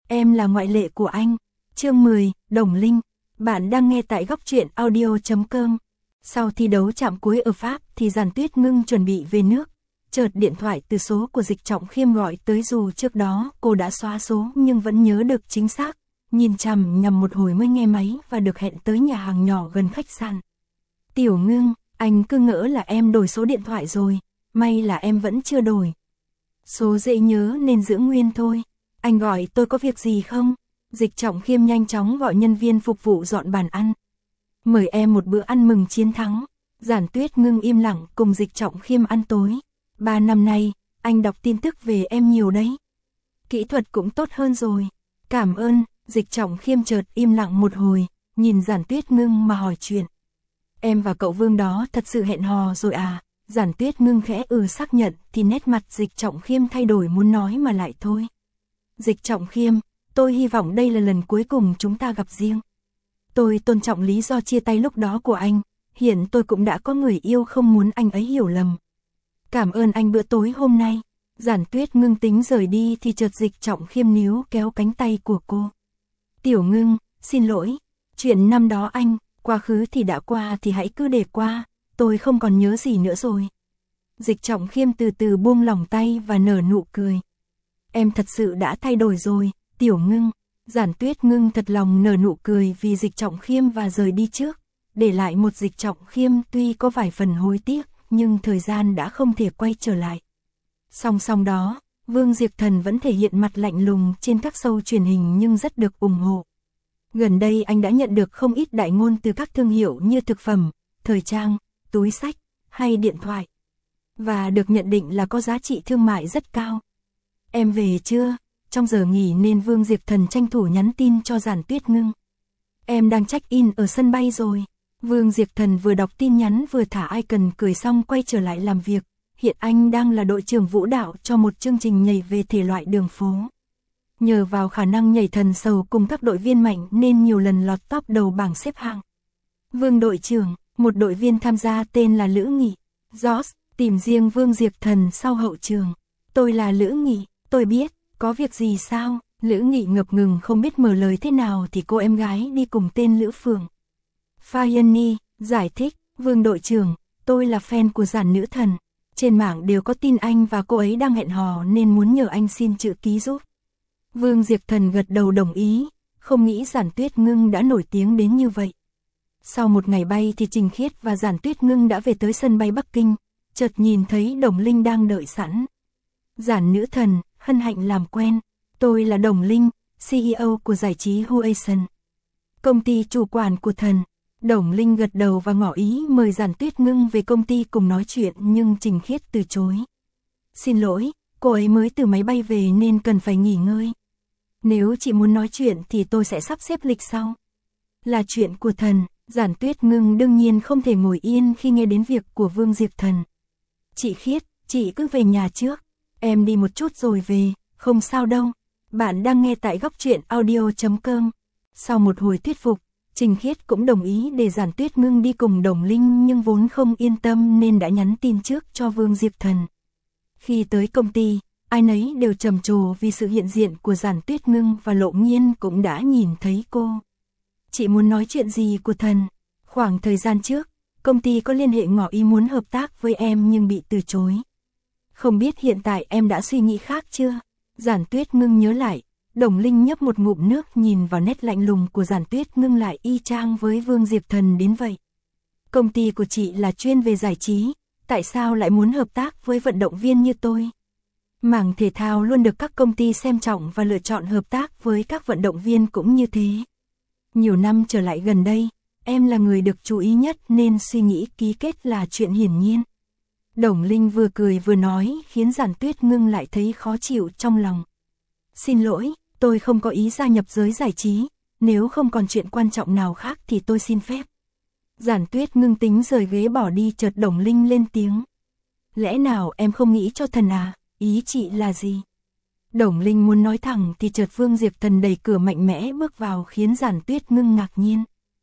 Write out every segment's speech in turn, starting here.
Em là ngoại lệ của anh. Chương 10, Đồng Linh. Bạn đang nghe tại góc truyện audio.com. Sau thi đấu chạm cuối ở Pháp thì Giản Tuyết Ngưng chuẩn bị về nước. Chợt điện thoại từ số của Dịch Trọng Khiêm gọi tới, dù trước đó cô đã xóa số nhưng vẫn nhớ được chính xác. Nhìn chằm nhằm một hồi mới nghe máy và được hẹn tới nhà hàng nhỏ gần khách sạn. Tiểu Ngưng, anh cứ ngỡ là em đổi số điện thoại rồi, may là em vẫn chưa đổi. Số dễ nhớ nên giữ nguyên thôi. Anh gọi tôi có việc gì không? Dịch Trọng Khiêm nhanh chóng gọi nhân viên phục vụ dọn bàn ăn. Mời em một bữa ăn mừng chiến thắng. Giản Tuyết Ngưng im lặng cùng Dịch Trọng Khiêm ăn tối. 3 năm nay, anh đọc tin tức về em nhiều đấy. Kỹ thuật cũng tốt hơn rồi. Cảm ơn. Dịch Trọng Khiêm chợt im lặng một hồi, nhìn Giản Tuyết Ngưng mà hỏi chuyện. Em và cậu Vương đó thật sự hẹn hò rồi à? Giản Tuyết Ngưng khẽ xác nhận thì nét mặt Dịch Trọng Khiêm thay đổi, muốn nói mà lại thôi. Dịch Trọng Khiêm, tôi hy vọng đây là lần cuối cùng chúng ta gặp riêng. Tôi tôn trọng lý do chia tay lúc đó của anh, hiện tôi cũng đã có người yêu, không muốn anh ấy hiểu lầm. Cảm ơn anh bữa tối hôm nay. Giản Tuyết Ngưng tính rời đi thì chợt Dịch Trọng Khiêm níu kéo cánh tay của cô. Tiểu Ngưng, xin lỗi, chuyện năm đó anh, quá khứ thì đã qua thì hãy cứ để qua, tôi không còn nhớ gì nữa rồi. Dịch Trọng Khiêm từ từ buông lỏng tay và nở nụ cười. Em thật sự đã thay đổi rồi, Tiểu Ngưng. Giản Tuyết Ngưng thật lòng nở nụ cười vì Dịch Trọng Khiêm và rời đi trước, để lại một Dịch Trọng Khiêm tuy có vài phần hối tiếc, nhưng thời gian đã không thể quay trở lại. Song song đó, Vương Diệp Thần vẫn thể hiện mặt lạnh lùng trên các show truyền hình nhưng rất được ủng hộ. Gần đây anh đã nhận được không ít đại ngôn từ các thương hiệu như thực phẩm, thời trang, túi xách hay điện thoại, và được nhận định là có giá trị thương mại rất cao. Em về chưa? Trong giờ nghỉ nên Vương Diệp Thần tranh thủ nhắn tin cho Giản Tuyết Ngưng. Em đang check in ở sân bay rồi. Vương Diệp Thần vừa đọc tin nhắn vừa thả icon cười xong quay trở lại làm việc. Hiện anh đang là đội trưởng vũ đạo cho một chương trình nhảy về thể loại đường phố. Nhờ vào khả năng nhảy thần sầu cùng các đội viên mạnh nên nhiều lần lọt top đầu bảng xếp hạng. Vương đội trưởng, một đội viên tham gia tên là Lữ Nghị, Joss, tìm riêng Vương Diệp Thần sau hậu trường. Tôi là Lữ Nghị, tôi biết, có việc gì sao? Lữ Nghị ngập ngừng không biết mở lời thế nào thì cô em gái đi cùng tên Lữ Phượng. Fayeni, giải thích, Vương đội trưởng, tôi là fan của Giản nữ thần. Trên mạng đều có tin anh và cô ấy đang hẹn hò nên muốn nhờ anh xin chữ ký giúp. Vương Diệp Thần gật đầu đồng ý, không nghĩ Giản Tuyết Ngưng đã nổi tiếng đến như vậy. Sau một ngày bay thì Trình Khiết và Giản Tuyết Ngưng đã về tới sân bay Bắc Kinh, chợt nhìn thấy Đồng Linh đang đợi sẵn. Giản nữ thần, hân hạnh làm quen, tôi là Đồng Linh, CEO của giải trí Huation, công ty chủ quản của thần. Đồng Linh gật đầu và ngỏ ý mời Giản Tuyết Ngưng về công ty cùng nói chuyện nhưng Trình Khiết từ chối. Xin lỗi, cô ấy mới từ máy bay về nên cần phải nghỉ ngơi. Nếu chị muốn nói chuyện thì tôi sẽ sắp xếp lịch sau. Là chuyện của thần, Giản Tuyết Ngưng đương nhiên không thể ngồi yên khi nghe đến việc của Vương Diệp Thần. Chị Khiết, chị cứ về nhà trước, em đi một chút rồi về, không sao đâu. Bạn đang nghe tại góc truyện audio.com. Sau một hồi thuyết phục, Trình Khiết cũng đồng ý để Giản Tuyết Ngưng đi cùng Đồng Linh nhưng vốn không yên tâm nên đã nhắn tin trước cho Vương Diệp Thần. Khi tới công ty, ai nấy đều trầm trồ vì sự hiện diện của Giản Tuyết Ngưng và Lộ Nhiên cũng đã nhìn thấy cô. Chị muốn nói chuyện gì của thần? Khoảng thời gian trước, công ty có liên hệ ngỏ ý muốn hợp tác với em nhưng bị từ chối. Không biết hiện tại em đã suy nghĩ khác chưa? Giản Tuyết Ngưng nhớ lại. Đồng Linh nhấp một ngụm nước nhìn vào nét lạnh lùng của Giản Tuyết Ngưng lại y chang với Vương Diệp Thần đến vậy. Công ty của chị là chuyên về giải trí, tại sao lại muốn hợp tác với vận động viên như tôi? Mảng thể thao luôn được các công ty xem trọng và lựa chọn hợp tác với các vận động viên cũng như thế. Nhiều năm trở lại gần đây, em là người được chú ý nhất nên suy nghĩ ký kết là chuyện hiển nhiên. Đồng Linh vừa cười vừa nói khiến Giản Tuyết Ngưng lại thấy khó chịu trong lòng. Xin lỗi, tôi không có ý gia nhập giới giải trí, nếu không còn chuyện quan trọng nào khác thì tôi xin phép. Giản Tuyết Ngưng tính rời ghế bỏ đi, chợt Đồng Linh lên tiếng. Lẽ nào em không nghĩ cho thần à, ý chị là gì? Đồng Linh muốn nói thẳng thì chợt Vương Diệp Thần đẩy cửa mạnh mẽ bước vào khiến Giản Tuyết Ngưng ngạc nhiên.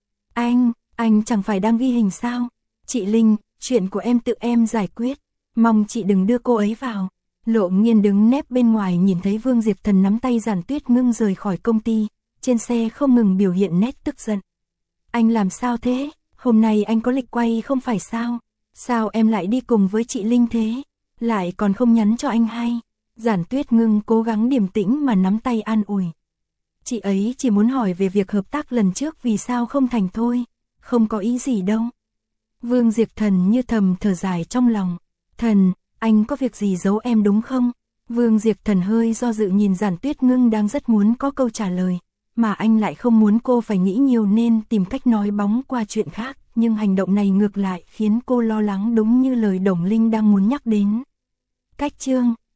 Anh chẳng phải đang ghi hình sao? Chị Linh, chuyện của em tự em giải quyết, mong chị đừng đưa cô ấy vào. Lộ Nghiên đứng nép bên ngoài nhìn thấy Vương Diệp Thần nắm tay Giản Tuyết Ngưng rời khỏi công ty, trên xe không ngừng biểu hiện nét tức giận. Anh làm sao thế? Hôm nay anh có lịch quay không phải sao? Sao em lại đi cùng với chị Linh thế? Lại còn không nhắn cho anh hay? Giản Tuyết Ngưng cố gắng điềm tĩnh mà nắm tay an ủi. Chị ấy chỉ muốn hỏi về việc hợp tác lần trước vì sao không thành thôi, không có ý gì đâu. Vương Diệp Thần như thầm thở dài trong lòng. Thần, anh có việc gì giấu em đúng không? Vương Diệp Thần hơi do dự nhìn Giản Tuyết Ngưng đang rất muốn có câu trả lời, mà anh lại không muốn cô phải nghĩ nhiều nên tìm cách nói bóng qua chuyện khác, nhưng hành động này ngược lại khiến cô lo lắng đúng như lời Đồng Linh đang muốn nhắc đến. Cách chương